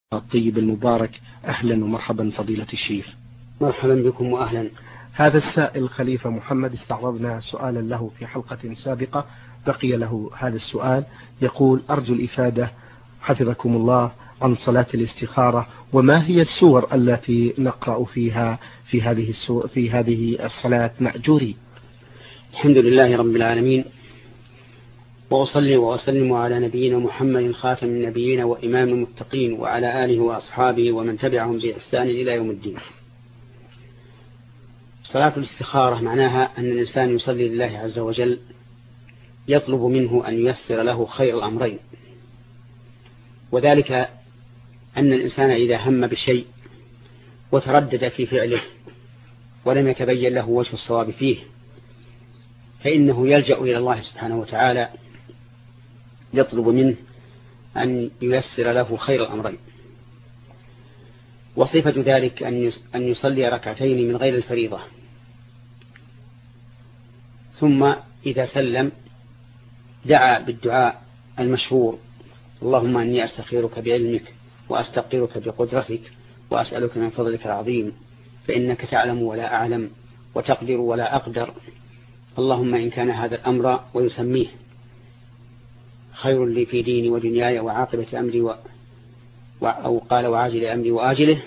الطيب المبارك. أهلا ومرحبا فضيلة الشيخ. مرحبا بكم وأهلا. هذا السائل خليفة محمد استعرضنا سؤالا له في حلقة سابقة، بقي له هذا السؤال. يقول: أرجو الإفادة حفظكم الله عن صلاة الاستخارة، وما هي السور التي نقرأ فيها في هذه الصلاة مأجورين؟ الحمد لله رب العالمين، وأصلي وأسلم على نبينا محمد خاتم النبيين وإمام المتقين، وعلى آله وأصحابه ومن تبعهم بإحسان إلى يوم الدين. صلاة الاستخارة معناها أن الإنسان يصلي لله عز وجل يطلب منه أن ييسر له خير الأمرين، وذلك أن الإنسان إذا هم بشيء وتردد في فعله ولم يتبين له وجه الصواب فيه، فإنه يلجأ إلى الله سبحانه وتعالى يطلب منه أن ييسر له خير الأمرين. وصفة ذلك أن يصلي ركعتين من غير الفريضة، ثم إذا سلم دعا بالدعاء المشهور: اللهم إني أستخيرك بعلمك وأستقدرك بقدرتك وأسألك من فضلك العظيم، فإنك تعلم ولا أعلم وتقدر ولا أقدر، اللهم إن كان هذا الأمر ويسميه خير لي في ديني ودنياي وعاقبة أمري أو قال وعاجل أمري وآجله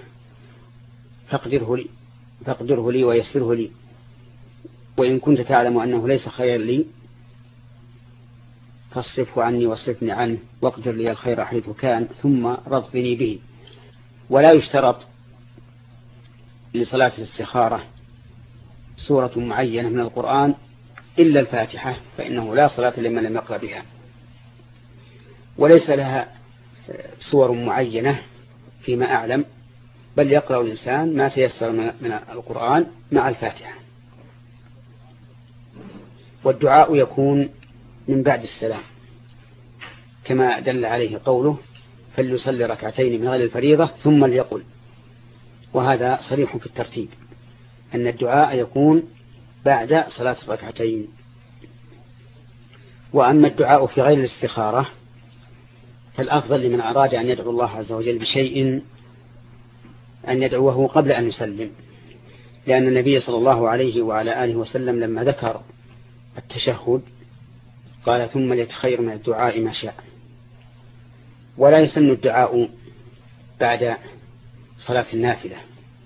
فاقدره لي ويسره لي، وإن كنت تعلم أنه ليس خير لي فاصرفه عني واصرفني عنه واقدر لي الخير حيث كان ثم رضني به. ولا يشترط لصلاة الاستخارة سورة معينة من القرآن إلا الفاتحة، فإنه لا صلاة لمن لم يقرأ بها، وليس لها سور معينة فيما أعلم، بل يقرأ الإنسان ما تيسر من القرآن مع الفاتحة. والدعاء يكون من بعد السلام كما دل عليه قوله: فليصلي ركعتين من غير الفريضة ثم ليقل. وهذا صريح في الترتيب أن الدعاء يكون بعد صلاة الركعتين. وأما الدعاء في غير الاستخارة فالأفضل لمن أراد أن يدعو الله عز وجل بشيء أن يدعوه قبل أن يسلم، لأن النبي صلى الله عليه وعلى آله وسلم لما ذكر التشهد قال: ثم ليتخير من الدعاء ما شاء. ولا يسن الدعاء بعد صلاة النافلة،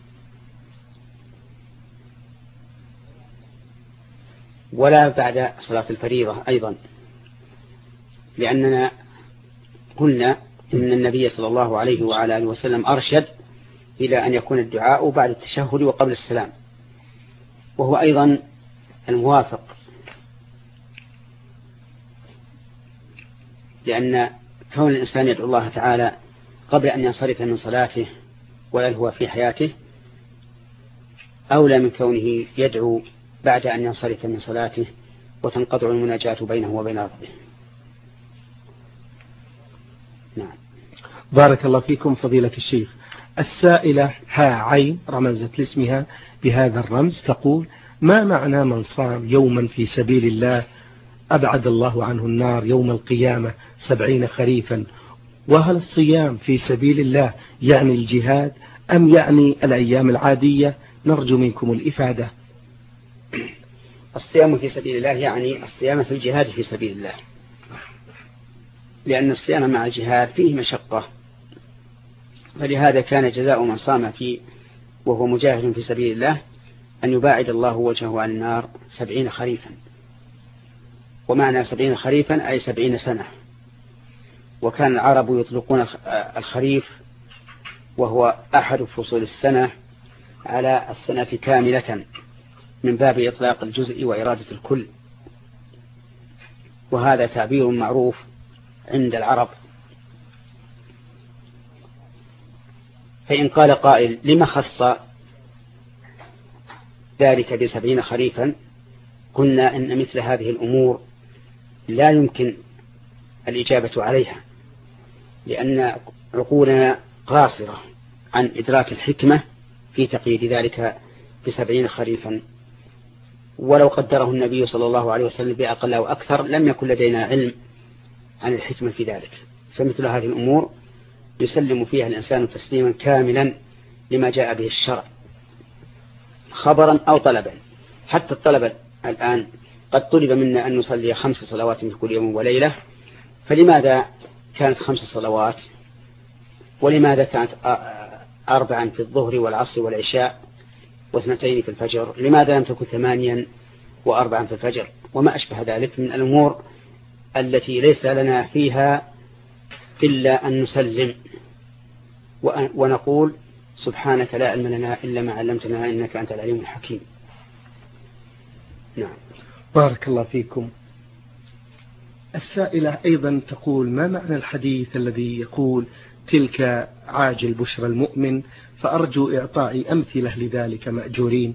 ولا بعد صلاة الفريضة أيضا، لأننا قلنا إن النبي صلى الله عليه وعلى آله وسلم أرشد إلى أن يكون الدعاء بعد التشهد وقبل السلام، وهو أيضا الموافق، لأن كون الإنسان يدعو الله تعالى قبل أن ينصرف من صلاته ويلهو في حياته أولى من كونه يدعو بعد أن ينصرف من صلاته وتنقطع المناجاة بينه وبين ربه. نعم. بارك الله فيكم فضيلة الشيخ. السائلة عين رمزت لاسمها بهذا الرمز تقول: ما معنى من صام يوما في سبيل الله أبعد الله عنه النار يوم القيامة 70 خريفا؟ وهل الصيام في سبيل الله يعني الجهاد أم يعني الأيام العادية؟ نرجو منكم الإفادة. الصيام في سبيل الله يعني الصيام في الجهاد في سبيل الله، لأن الصيام مع الجهاد فيه مشقة، فلهذا كان جزاء من صام فيه وهو مجاهد في سبيل الله أن يباعد الله وجهه عن النار 70 خريفا. ومعنى 70 خريفا أي 70 سنة. وكان العرب يطلقون الخريف وهو أحد فصول السنة على السنة كاملة من باب إطلاق الجزء وإرادة الكل، وهذا تعبير معروف عند العرب. فإن قال قائل: لما خص ذلك ب70 خريفا؟ قلنا إن مثل هذه الأمور لا يمكن الإجابة عليها، لأن عقولنا قاصرة عن إدراك الحكمة في تقييد ذلك ب70 خريفا. ولو قدره النبي صلى الله عليه وسلم بأقل أو أكثر لم يكن لدينا علم عن الحكمة في ذلك. فمثل هذه الأمور يسلم فيها الإنسان تسليما كاملا لما جاء به الشرع خبرا أو طلبا. حتى الطلب الآن قد طلب منا أن نصلي 5 صلوات في كل يوم وليلة، فلماذا كانت 5 صلوات؟ ولماذا كانت 4 في الظهر والعصر والعشاء و2 في الفجر؟ لماذا لم تكن 8 و4 في الفجر؟ وما أشبه ذلك من الأمور التي ليس لنا فيها إلا أن نسلم ونقول سبحانك لا علم لنا إلا ما علمتنا إنك أنت العليم الحكيم. نعم. بارك الله فيكم. السائلة أيضا تقول: ما معنى الحديث الذي يقول تلك عاجل بشرى المؤمن، فأرجو إعطاء أمثلة لذلك مأجورين؟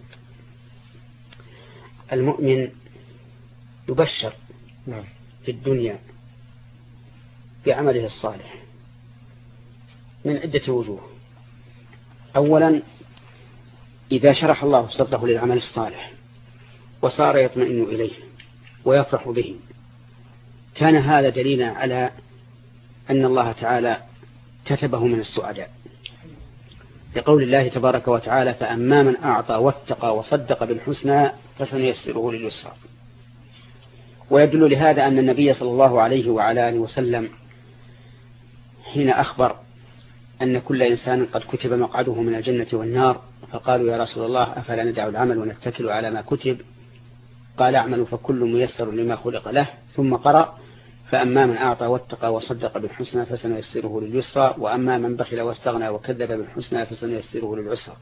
المؤمن يبشر نعم في الدنيا بعمله الصالح من عدة وجوه. أولا، إذا شرح الله صدره للعمل الصالح وصار يطمئن إليه ويفرح به، كان هذا دليلا على أن الله تعالى كتبه من السعداء، لقول الله تبارك وتعالى: فأما من أعطى واتقى وصدق بالحسنى فسنيسره لليسرى. ويدل لهذا أن النبي صلى الله عليه وعلى آله وسلم حين أخبر أن كل إنسان قد كتب مقعده من الجنة والنار، فقالوا: يا رسول الله أفلا ندع العمل ونتكل على ما كتب؟ قال: اعملوا فكل ميسر لما خلق له. ثم قرأ: فأما من أعطى واتقى وصدق بالحسنى فسنيسره لليسرى، وأما من بخل واستغنى وكذب بالحسنى فسنيسره للعسرى.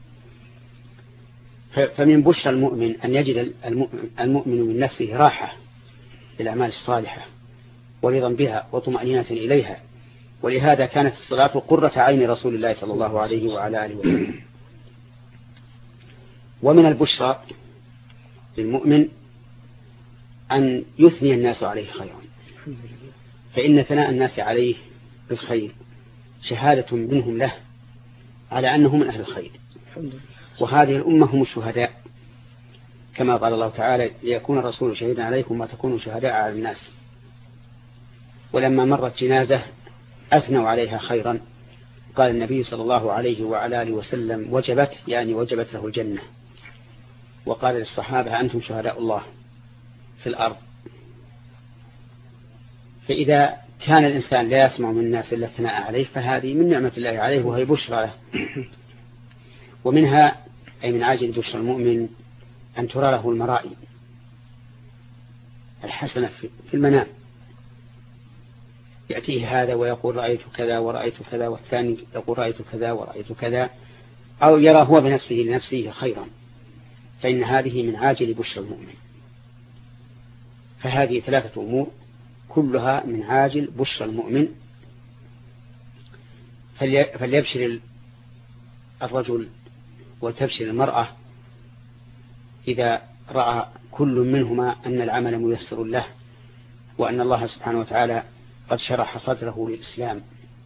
فمن بشرى المؤمن أن يجد المؤمن من نفسه راحة للأعمال الصالحة ورضا بها وطمأنينة إليها. ولهذا كانت الصلاة قرة عين رسول الله صلى الله عليه وعلى آله وسلم. ومن البشرى للمؤمن أن يثني الناس عليه خيرا، فإن ثناء الناس عليه بالخير شهادة منهم له على أنه من أهل الخير. وهذه الأمة هم الشهداء، كما قال الله تعالى: ليكون الرسول شهيدا عليكم وتكونوا شهداء على الناس. ولما مرت جنازة أثنوا عليها خيرا، قال النبي صلى الله عليه وعلى آله وسلم: وجبت، يعني وجبت له الجنة. وقال للصحابة: أنتم شهداء الله في الأرض. فإذا كان الإنسان لا يسمع من الناس إلا الثناء عليه، فهذه من نعمة الله عليه وهي بشرى له. ومنها أي من عاجل بشرى المؤمن أن ترى له المرائي الحسنة في المنام، يأتيه هذا ويقول: رأيت كذا ورأيت كذا، والثاني يقول: رأيت كذا ورأيت كذا، أو يرى هو بنفسه لنفسه خيرا، فإن هذه من عاجل بشرى المؤمن. فهذه 3 أمور كلها من عاجل بشرى المؤمن. فليبشر الرجل وتبشر المرأة إذا رأى كل منهما أن العمل ميسر له، وأن الله سبحانه وتعالى قد شرح صدره للإسلام.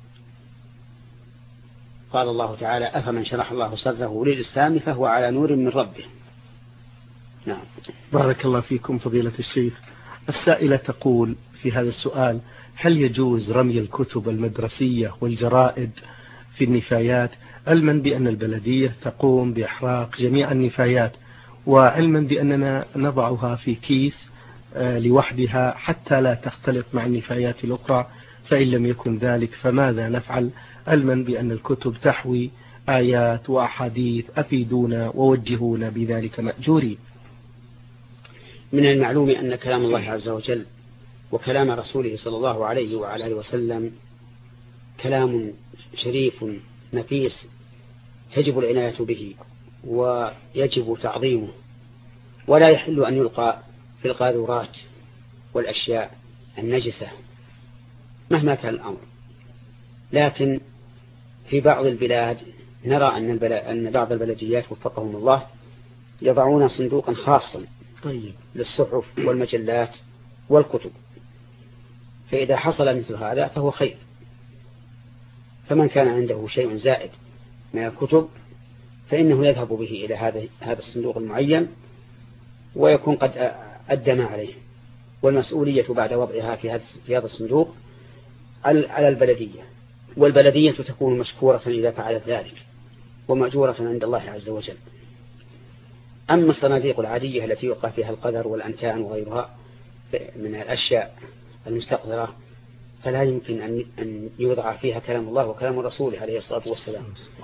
قال الله تعالى: أفمن شرح الله صدره للإسلام فهو على نور من ربه. نعم. بارك الله فيكم فضيلة الشيخ. السائلة تقول في هذا السؤال: هل يجوز رمي الكتب المدرسية والجرائد في النفايات، علما بأن البلدية تقوم بإحراق جميع النفايات، وعلما بأننا نضعها في كيس لوحدها حتى لا تختلط مع النفايات الأخرى؟ فإن لم يكن ذلك فماذا نفعل، علما بأن الكتب تحوي آيات وأحاديث؟ أفيدونا ووجهونا بذلك مأجورين. من المعلوم أن كلام الله عز وجل وكلام رسوله صلى الله عليه وعلى آله وسلم كلام شريف نفيس تجب العناية به ويجب تعظيمه، ولا يحل أن يلقى في القاذورات والأشياء النجسة مهما كان الأمر. لكن في بعض البلاد نرى أن بعض البلديات وفقهم الله يضعون صندوقا خاصا للصحف والمجلات والكتب، فإذا حصل مثل هذا فهو خير. فمن كان عنده شيء زائد من الكتب فإنه يذهب به إلى هذا الصندوق المعين ويكون قد أدى ما عليه، والمسؤولية بعد وضعها في هذا الصندوق على البلدية والبلدية تكون مشكورة إذا فعلت ذلك ومأجورة عند الله عز وجل. أما الصناديق العادية التي يوقع فيها القدر والأنتان وغيرها من الأشياء المستقذرة فلا يمكن أن يوضع فيها كلام الله وكلام الرسول عليه الصلاة والسلام.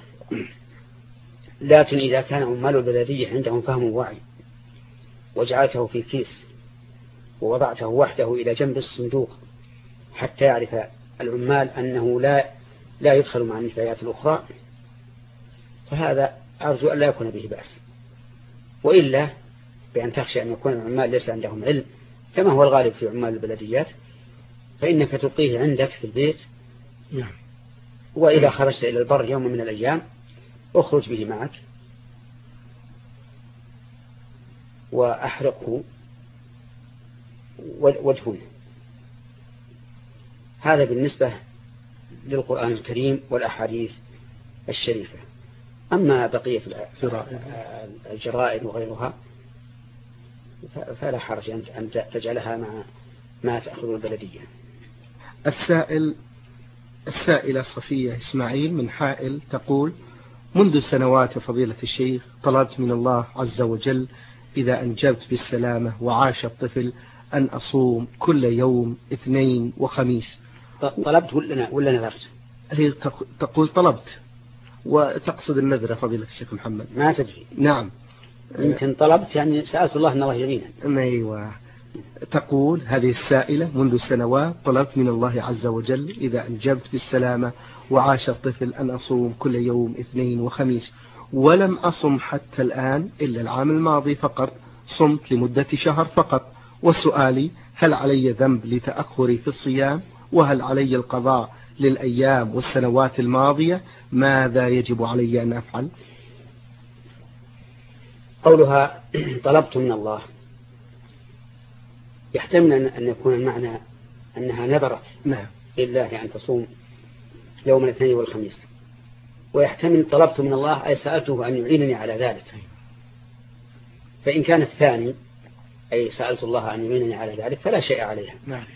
لكن إذا كان عمال البلدية عندهم فهم ووعي وجعلته في كيس ووضعته وحده إلى جنب الصندوق حتى يعرف العمال أنه لا يدخل مع النفايات الأخرى، فهذا أرجو أن لا يكون به بأس. وإلا بأن تخشى أن يكون العمال ليس عندهم علم كما هو الغالب في عمال البلديات، فإنك تلقيه عندك في البيت، وإذا خرجت إلى البر يوم من الأيام أخرج به معك وأحرقه وادفنه. هذا بالنسبة للقرآن الكريم والأحاديث الشريفة. أما بقية الجرائد وغيرها فلا حرج أن تجعلها مع ما تأخذ البلدية. السائلة صفية إسماعيل من حائل تقول: منذ سنوات فضيلة الشيخ طلبت من الله عز وجل إذا أنجبت بالسلامة وعاش الطفل أن أصوم كل يوم اثنين وخميس. طلبت ولا نذرت؟ هي تقول طلبت وتقصد النذر فضيلة الشيخ محمد. ما تدري. نعم يمكن طلبت يعني سألت الله أن الله يعيننا. أيوة. تقول هذه السائلة: منذ سنوات طلبت من الله عز وجل إذا أنجبت بالسلامة وعاش الطفل أن أصوم كل يوم اثنين وخميس، ولم أصم حتى الآن إلا العام الماضي فقط، صمت لمدة شهر فقط. وسؤالي: هل علي ذنب لتأخري في الصيام؟ وهل علي القضاء للأيام والسنوات الماضية؟ ماذا يجب علي أن أفعل؟ قولها طلبت من الله يحتمل أن يكون المعنى أنها نذرت لله أن تصوم يوم الاثنين والخميس، ويحتمل طلبت من الله أي سألته أن يعينني على ذلك. فإن كان الثاني أي سألت الله أن يعينني على ذلك فلا شيء عليها،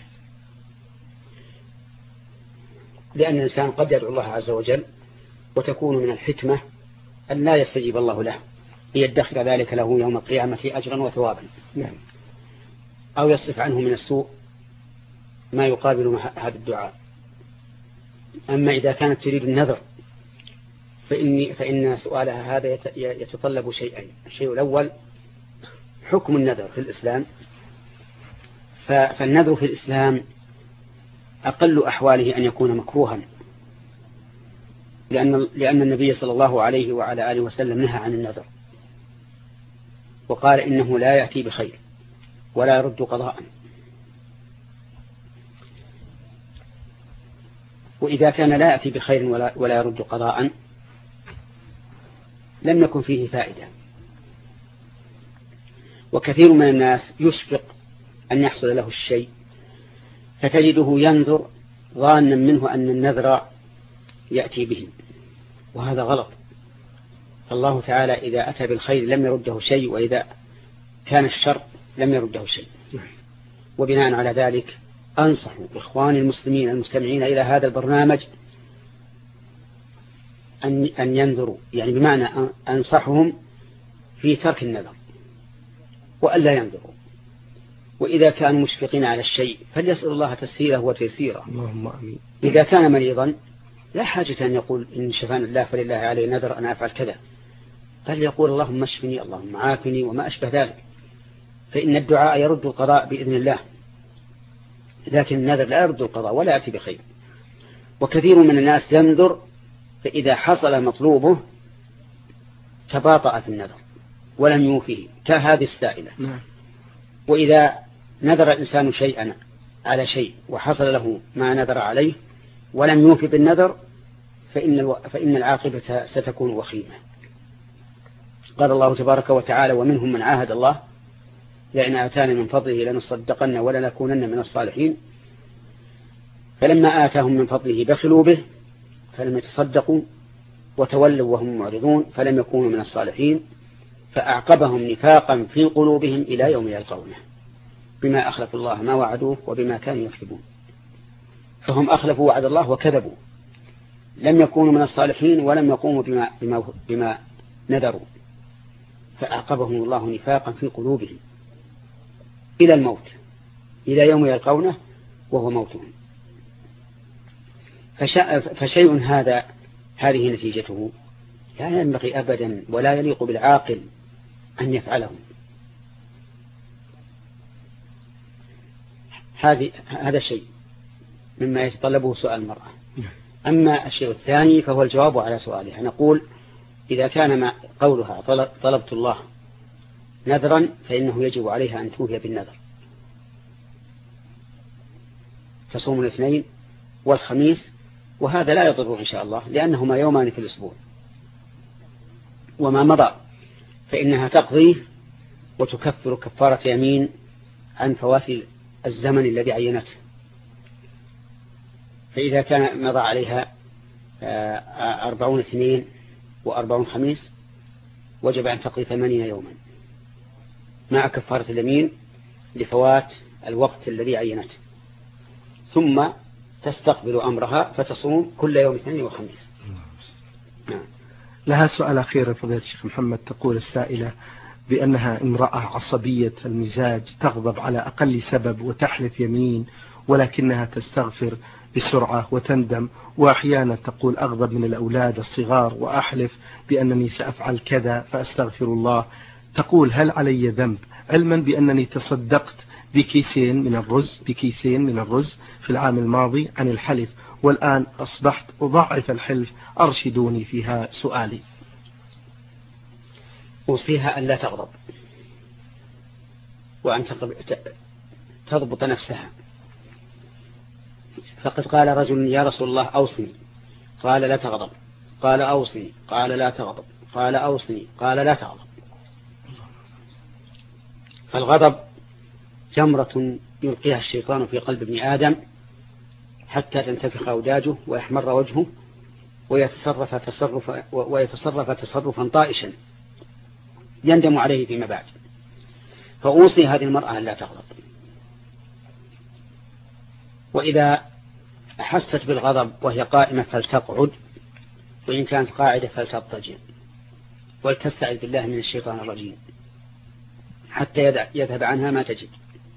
لأن الإنسان قد يدعو الله عز وجل وتكون من الحكمة أن لا يستجيب الله له ليدخر ذلك له يوم القيامة أجرا وثوابا، أو يصرف عنه من السوء ما يقابل هذا الدعاء. أما إذا كانت تريد النذر فإن سؤالها هذا يتطلب شيئين: الشيء الأول حكم النذر في الإسلام، فالنذر في الإسلام أقل أحواله أن يكون مكروها، لأن النبي صلى الله عليه وعلى آله وسلم نهى عن النذر وقال إنه لا يأتي بخير ولا يرد قضاء. وإذا كان لا يأتي بخير ولا يرد قضاء لم يكن فيه فائدة. وكثير من الناس يشفق أن يحصل له الشيء فتجده ينذر ظانا منه أن النذر يأتي به، وهذا غلط. الله تعالى إذا أتى بالخير لم يرده شيء، وإذا كان الشر لم يرده شيء. وبناء على ذلك أنصح إخواني المسلمين المستمعين إلى هذا البرنامج أن ينذروا، يعني بمعنى أنصحهم في ترك النذر وألا ينذروا. وإذا كانوا مشفقين على الشيء فليسأل الله تسهيله وتيسيره. اللهم آمين. إذا كان مريضا لا حاجة أن يقول إن شفاني الله فلله علي نذر أن أفعل كذا، بل يقول اللهم اشفني اللهم عافني وما أشبه ذلك، فإن الدعاء يرد القضاء بإذن الله، لكن النذر لا يرد القضاء ولا يأتي بخير. وكثير من الناس ينذر فإذا حصل مطلوبه تباطأ في النذر ولم يوفيه كهذه السائلة. وإذا نذر الإنسان شيئا على شيء وحصل له ما نذر عليه ولم يوفي بالنذر فإن العاقبة ستكون وخيمة. قال الله تبارك وتعالى: ومنهم من عاهد الله لئن آتانا من فضله لنصدقن ولنكونن من الصالحين، فلما آتاهم من فضله بخلوا به فلم يتصدقوا وتولوا وهم معرضون فلم يكونوا من الصالحين فأعقبهم نفاقا في قلوبهم إلى يوم يلقونه بما أخلفوا الله ما وعدوه وبما كانوا يكذبون. فهم أخلفوا وعد الله وكذبوا، لم يكونوا من الصالحين ولم يقوموا بما نذروا، فأعقبهم الله نفاقا في قلوبهم إلى الموت، إلى يوم يلقونه وهو موتهم. فشيء هذه نتيجته لا ينبغي أبدا ولا يليق بالعاقل أن يفعله. هذا شيء مما يتطلبه سؤال المرأة. أما الشيء الثاني فهو الجواب على سؤالها. نقول إذا كان ما قولها طلبت الله نذرا فإنه يجب عليها أن توفي بالنذر، تصوم الاثنين والخميس، وهذا لا يضر إن شاء الله لأنهما يومان في الأسبوع. وما مضى فإنها تقضيه وتكفر كفارة يمين عن فوات الزمن الذي عينته. فإذا كان مضى عليها 40 اثنين و40 خميس وجب أن تقضي 80 يوما مع كفارة اليمين لفوات الوقت الذي عينته، ثم تستقبل أمرها فتصوم كل يوم اثنين وخميس. لها سؤال أخير فضيلة الشيخ محمد. تقول السائلة بأنها امرأة عصبية المزاج، تغضب على أقل سبب وتحلف يمين، ولكنها تستغفر بسرعة وتندم، وأحيانا تقول أغضب من الأولاد الصغار وأحلف بأنني سأفعل كذا فأستغفر الله. تقول هل علي ذنب علما بأنني تصدقت بكيسين من الرز في العام الماضي عن الحلف، والآن أصبحت أضعف الحلف، أرشدوني فيها سؤالي. أوصيها أن لا تغضب وأن تضبط نفسها. فقد قال رجل يا رسول الله أوصني، قال لا تغضب، قال أوصني، قال لا تغضب، قال أوصني، قال لا تغضب. فالغضب جمرة يلقيها الشيطان في قلب ابن آدم حتى تنتفخ أوداجه ويحمر وجهه ويتصرف تصرفا طائشا يندم عليه فيما بعد. فأوصي هذه المرأة أن لا تغضب، وإذا أحست بالغضب وهي قائمة فلتقعد، وإن كانت قاعدة فلتضطجع، ولتستعذ بالله من الشيطان الرجيم حتى يذهب عنها ما تجد.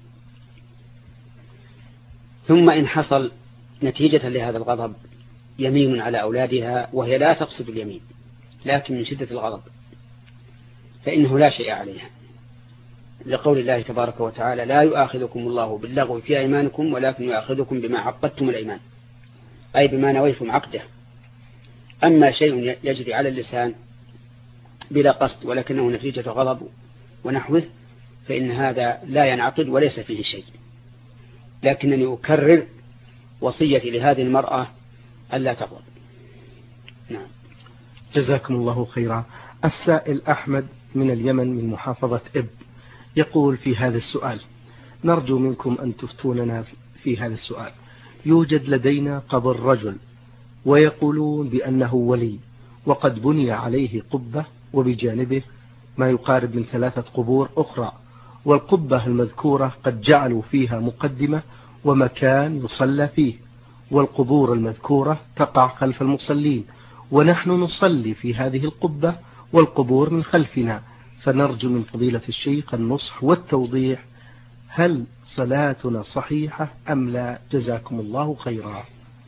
ثم إن حصل نتيجة لهذا الغضب يمين على أولادها وهي لا تقصد اليمين لكن من شدة الغضب، فإنه لا شيء عليها، لقول الله تبارك وتعالى لا يؤاخذكم الله باللغو في أيمانكم ولكن يؤاخذكم بما عقدتم الأيمان، أي بما نويتم عقده. أما شيء يجري على اللسان بلا قصد ولكنه نتيجة غضب ونحوه فإن هذا لا ينعقد وليس فيه شيء. لكنني أكرر وصيتي لهذه المرأة ألا تغضب. نعم. جزاكم الله خيرا. السائل أحمد من اليمن من محافظة إب يقول في هذا السؤال: نرجو منكم أن تفتوننا في هذا السؤال. يوجد لدينا قبر رجل ويقولون بأنه ولي، وقد بني عليه قبة وبجانبه ما يقارب من 3 قبور أخرى، والقبة المذكورة قد جعلوا فيها مقدمة ومكان يصلى فيه، والقبور المذكورة تقع خلف المصلين، ونحن نصلي في هذه القبة والقبور من خلفنا، فنرجو من فضيلة الشيخ النصح والتوضيح، هل صلاتنا صحيحة أم لا؟ جزاكم الله خيرا.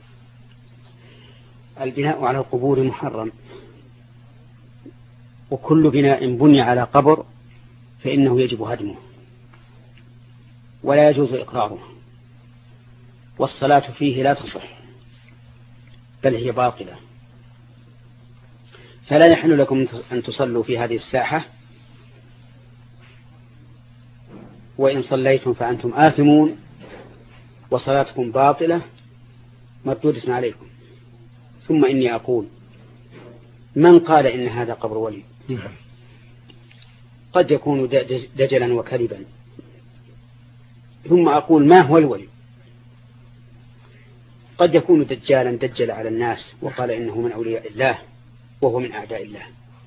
البناء على القبور محرم، وكل بناء بني على قبر فإنه يجب هدمه ولا يجوز إقراره، والصلاة فيه لا تصح بل هي باطلة. فلا يحل لكم أن تصلوا في هذه الساحة، وإن صليتم فأنتم آثمون وصلاتكم باطلة مردودة عليكم. ثم إني أقول: من قال إن هذا قبر ولي؟ قد يكون دجلا وكذبا. ثم أقول: ما هو الولي؟ قد يكون دجالا دجل على الناس وقال إنه من أولياء الله وهو من أعداء الله.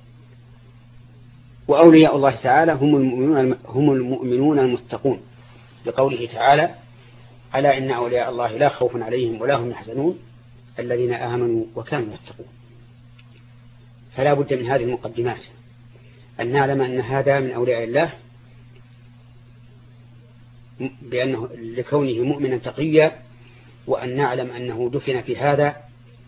وأولياء الله تعالى هم المؤمنون المتقون، لقوله تعالى: ألا إن أولياء الله لا خوف عليهم ولا هم يحزنون الذين آمنوا وكانوا يتقون. فلا بد من هذه المقدمات، أن نعلم أن هذا من أولياء الله بأنه لكونه مؤمنا تقيا، وأن نعلم أنه دفن في هذا،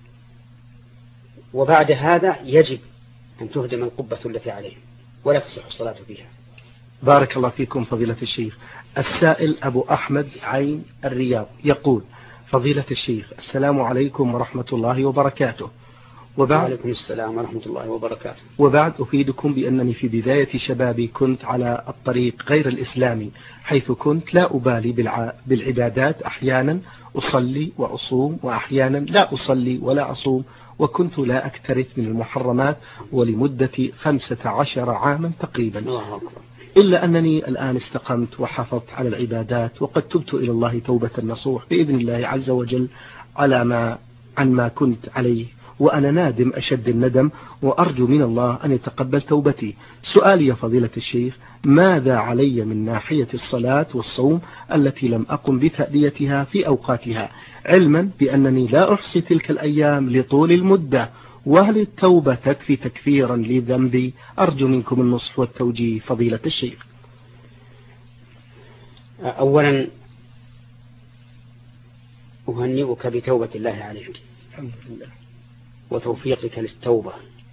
وبعد هذا يجب أن تهدم القبة التي عليه ولا تصح الصلاة فيها. بارك الله فيكم فضيلة الشيخ. السائل أبو أحمد عين الرياض يقول: فضيلة الشيخ، السلام عليكم ورحمة الله وبركاته. وعليكم السلام ورحمة الله وبركاته. وبعد أفيدكم بأنني في بداية شبابي كنت على الطريق غير الإسلامي، حيث كنت لا أبالي بالعبادات، أحيانا أصلي وأصوم وأحيانا لا أصلي ولا أصوم، وكنت لا أكترث من المحرمات ولمدة 15 عاما تقريبا. الله أكبر. إلا أنني الآن استقمت وحافظت على العبادات، وقد تبت إلى الله توبة نصوح بإذن الله عز وجل عن ما كنت عليه، وأنا نادم أشد الندم، وأرجو من الله أن يتقبل توبتي. سؤالي يا فضيلة الشيخ: ماذا علي من ناحية الصلاة والصوم التي لم أقم بتأديتها في أوقاتها، علما بأنني لا أحصي تلك الأيام لطول المدة، وهل التوبة تكفي تكفيرا لذنبي؟ أرجو منكم النصح والتوجيه فضيلة الشيخ. أولا أهنئك بتوبة الله عليك، الحمد لله، وتوفيقك للتوبة،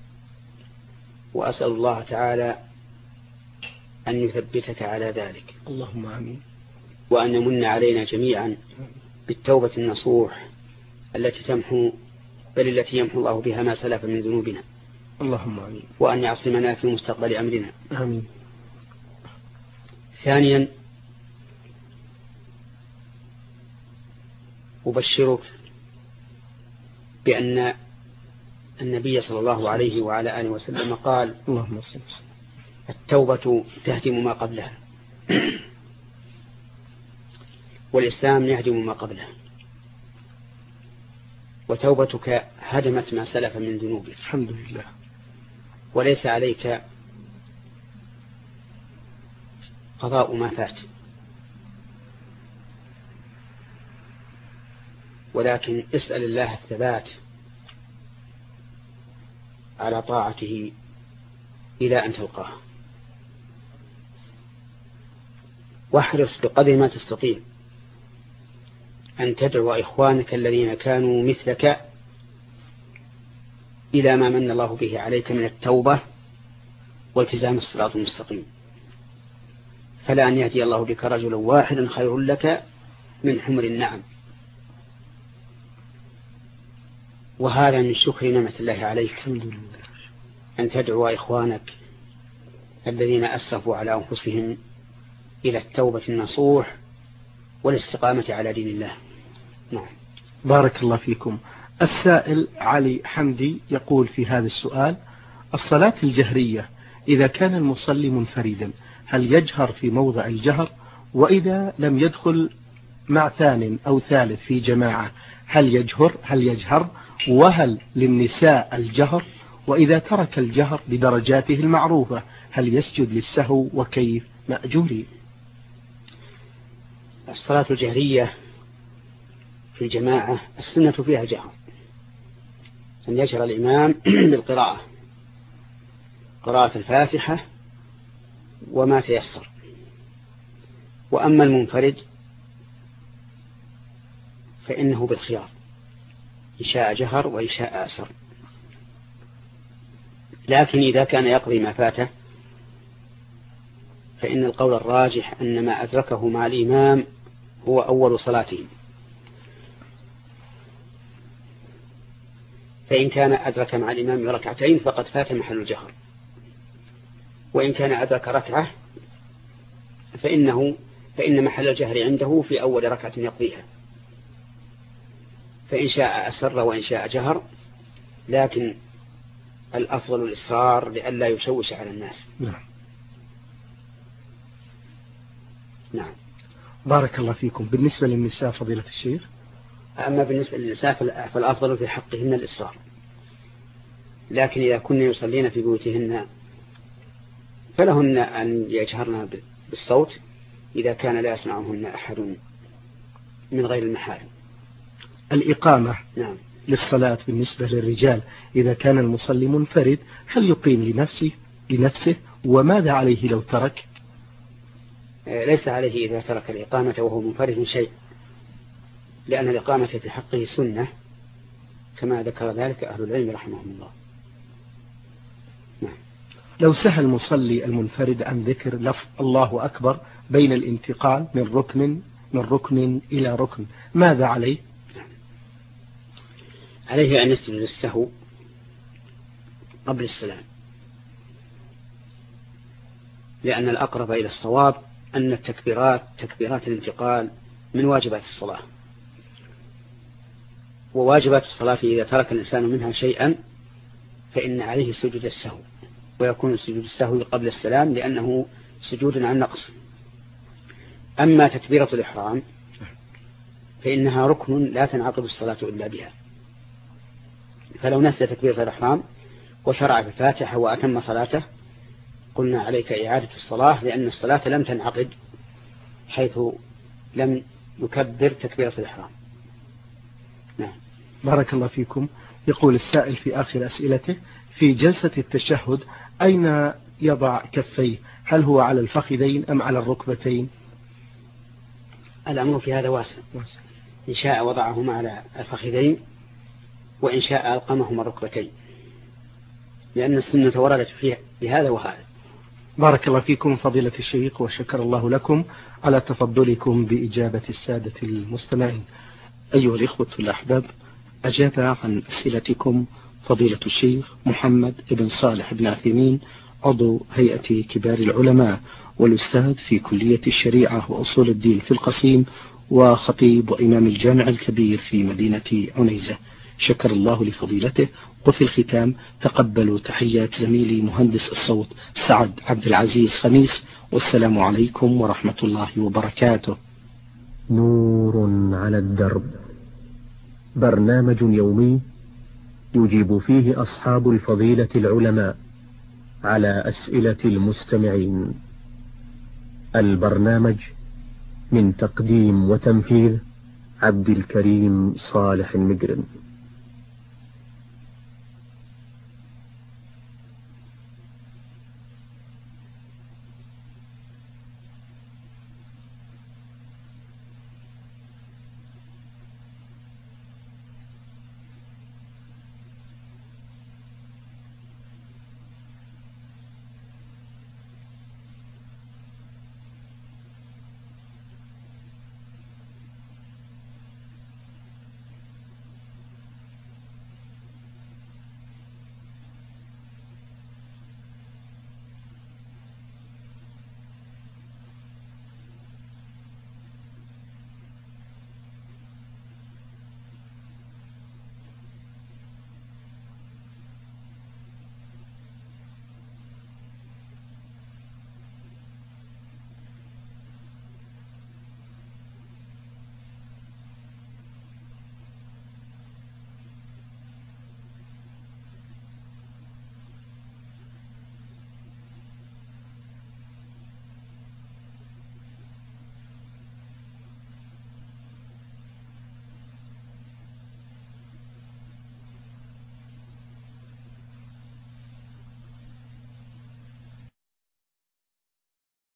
وأسأل الله تعالى أن يثبتك على ذلك. اللهم آمين. وأن يمن علينا جميعا بالتوبة النصوح التي يمحو الله بها ما سلف من ذنوبنا. اللهم آمين. وأن يعصمنا في مستقبل أمرنا. آمين. ثانيا أبشرك بأن النبي صلى الله عليه وعلى آله وسلم قال: اللهم صل وسلم. التوبة تهدم ما قبلها، والإسلام يهدم ما قبله، وتوبتك هدمت ما سلف من ذنوبك. الحمد لله. وليس عليك قضاء ما فات، ولكن اسأل الله الثبات على طاعته إلى أن تلقاه، واحرص بقدر ما تستطيع أن تدعو إخوانك الذين كانوا مثلك إلى ما من الله به عليك من التوبة والتزام الصراط المستقيم، فلا أن يهدي الله بك رجلا واحدا خير لك من حمر النعم. وهذا من شكر نعمة الله عليك، أن تدعو إخوانك الذين أسرفوا على أنفسهم إلى التوبة النصوح والاستقامة على دين الله. نعم. بارك الله فيكم. السائل علي حمدي يقول في هذا السؤال: الصلاة الجهرية إذا كان المصلي منفردا هل يجهر في موضع الجهر؟ وإذا لم يدخل مع ثان أو ثالث في جماعة هل يجهر؟ وهل للنساء الجهر؟ وإذا ترك الجهر بدرجاته المعروفة هل يسجد للسهو؟ وكيف مأجوري؟ الصلاة الجهرية في الجماعة السنة فيها الجهر، أن يجهر الإمام بالقراءة، قراءة الفاتحة وما تيسر. وأما المنفرد فإنه بالخيار، إن شاء جهر وإن شاء أسر. لكن إذا كان يقضي ما فاته فإن القول الراجح أن ما أدركه مع الإمام هو أول صلاته، فإن كان أدرك مع الإمام ركعتين فقد فات محل الجهر، وإن كان أدرك ركعة فإن محل الجهر عنده في أول ركعة يقضيها، فإن شاء أسر وإن شاء جهر، لكن الأفضل الإصرار لئلا يشوش على الناس. نعم. بارك الله فيكم. بالنسبة للنساء فضيلة الشيخ؟ أما بالنسبة للنساء فالأفضل في حقهن الإصرار، لكن إذا كن يصلين في بيوتهن فلهن أن يجهرن بالصوت إذا كان لا يسمعهن أحد من غير المحارم. الإقامة. نعم. للصلاة بالنسبة للرجال إذا كان المصلي منفرد، هل يقيم لنفسه وماذا عليه لو ترك؟ ليس عليه إذا ترك الإقامة وهو منفرد شيء، لأن الإقامة في حقه سنة كما ذكر ذلك أهل العلم رحمهم الله. لو سهى المصلي المنفرد عن ذكر لفظ الله أكبر بين الانتقال من ركن إلى ركن، ماذا عليه؟ عليه أن يسجد للسهو قبل السلام، لأن الأقرب إلى الصواب أن تكبيرات الانتقال من واجبات الصلاة، وواجبات الصلاة إذا ترك الإنسان منها شيئا فإن عليه سجود السهو، ويكون سجود السهو قبل السلام لأنه سجود عن نقص. أما تكبيرة الإحرام فإنها ركن لا تنعقد الصلاة إلا بها، فلو نسي تكبيرة الإحرام وشرع في الفاتحة وأتم صلاته قلنا عليك إعادة الصلاة، لأن الصلاة لم تنعقد حيث لم يكبر تكبيرة الإحرام. نعم. بارك الله فيكم. يقول السائل في آخر أسئلته: في جلسة التشهد أين يضع كفيه؟ هل هو على الفخذين أم على الركبتين؟ الأمر في هذا واسع، إن شاء وضعهما على الفخذين وإن شاء ألقمهما الركبتين، لأن السنة وردت فيه بهذا وهذا. بارك الله فيكم فضيلة الشيخ، وشكر الله لكم على تفضلكم بإجابة السادة المستمعين. أيها الإخوة الأحباب، أجاب عن أسئلتكم فضيلة الشيخ محمد بن صالح بن عثيمين، عضو هيئة كبار العلماء والأستاذ في كلية الشريعة وأصول الدين في القصيم، وخطيب وإمام الجامع الكبير في مدينة عنيزة. شكر الله لفضيلته. وفي الختام تقبلوا تحيات زميلي مهندس الصوت سعد عبد العزيز خميس، والسلام عليكم ورحمة الله وبركاته. نور على الدرب، برنامج يومي يجيب فيه أصحاب الفضيلة العلماء على أسئلة المستمعين. البرنامج من تقديم وتنفيذ عبد الكريم صالح المجرم.